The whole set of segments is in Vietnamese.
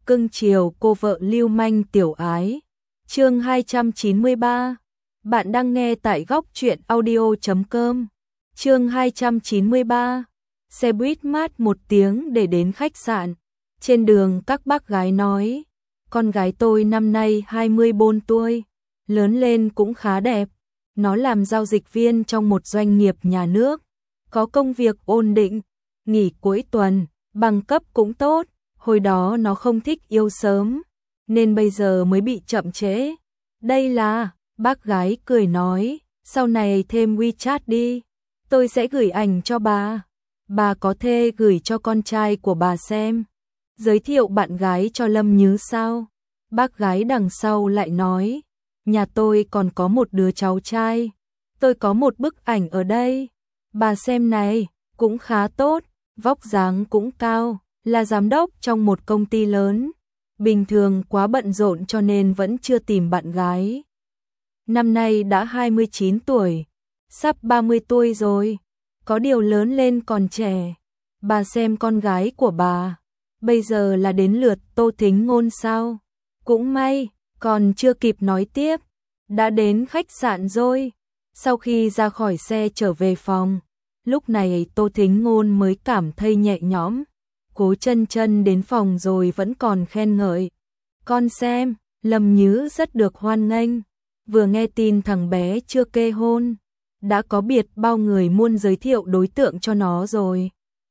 cưng chiều cô vợ lưu manh tiểu ái. Chương 293. Bạn đang nghe tại góc truyện audio.com. Chương 293. Xe buýt mát một tiếng để đến khách sạn. Trên đường các bác gái nói, con gái tôi năm nay 24 tuổi, lớn lên cũng khá đẹp. Nó làm giao dịch viên trong một doanh nghiệp nhà nước, có công việc ổn định, nghỉ cuối tuần, bằng cấp cũng tốt. Hồi đó nó không thích yêu sớm, nên bây giờ mới bị chậm trễ. Đây là, bác gái cười nói, sau này thêm WeChat đi, tôi sẽ gửi ảnh cho bà có thể gửi cho con trai của bà xem. Giới thiệu bạn gái cho Lâm Nhứ sao? Bác gái đằng sau lại nói, nhà tôi còn có một đứa cháu trai, tôi có một bức ảnh ở đây, bà xem này, cũng khá tốt, vóc dáng cũng cao, là giám đốc trong một công ty lớn. Bình thường quá bận rộn cho nên vẫn chưa tìm bạn gái. Năm nay đã 29 tuổi, sắp 30 tuổi rồi, có điều lớn lên còn trẻ. Bà xem con gái của bà, bây giờ là đến lượt Tô Thính Ngôn sao? Cũng may, còn chưa kịp nói tiếp, đã đến khách sạn rồi. Sau khi ra khỏi xe trở về phòng, lúc này Tô Thính Ngôn mới cảm thấy nhẹ nhõm. Cố Chân Chân đến phòng rồi vẫn còn khen ngợi. Con xem, Lâm Nhứ rất được hoan nghênh, vừa nghe tin thằng bé chưa kết hôn, đã có biết bao người muốn giới thiệu đối tượng cho nó rồi.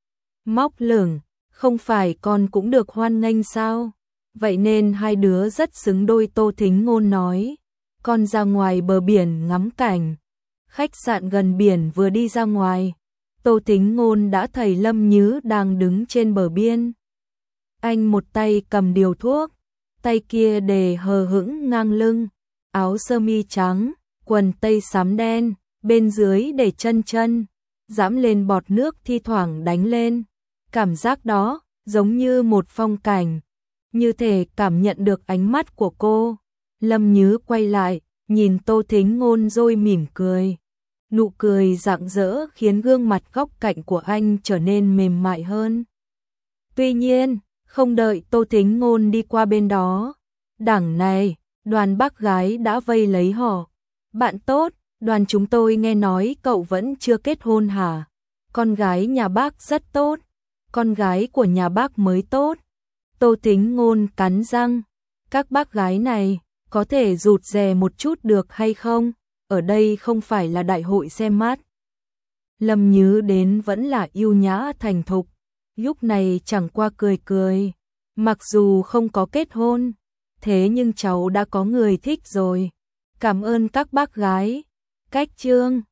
Móc lửng, không phải con cũng được hoan nghênh sao? Vậy nên hai đứa rất xứng đôi. Tô Thính Ngôn nói. Con ra ngoài bờ biển ngắm cảnh. Khách sạn gần biển, vừa đi ra ngoài, Tô Thính Ngôn đã thấy Lâm Nhứ đang đứng trên bờ biên. Anh một tay cầm điều thuốc, tay kia để hờ hững ngang lưng, áo sơ mi trắng, quần tây xám đen, bên dưới để chân, dẫm lên bọt nước thi thoảng đánh lên. Cảm giác đó giống như một phong cảnh, như thể cảm nhận được ánh mắt của cô. Lâm Nhứ quay lại, nhìn Tô Thính Ngôn rồi mỉm cười. Nụ cười rạng rỡ khiến gương mặt góc cạnh của anh trở nên mềm mại hơn. Tuy nhiên, không đợi Tô Thính Ngôn đi qua bên đó, đằng này, đoàn bác gái đã vây lấy họ. Bạn tốt, đoàn chúng tôi nghe nói cậu vẫn chưa kết hôn hả? Con gái nhà bác rất tốt, con gái của nhà bác mới tốt. Tô Thính Ngôn cắn răng, các bác gái này có thể rụt rè một chút được hay không? Ở đây không phải là đại hội xem mắt. Lâm Nhứ đến vẫn là yêu nhã thành thục, lúc này chẳng qua cười cười. Mặc dù không có kết hôn, thế nhưng cháu đã có người thích rồi. Cảm ơn các bác gái. Cách chương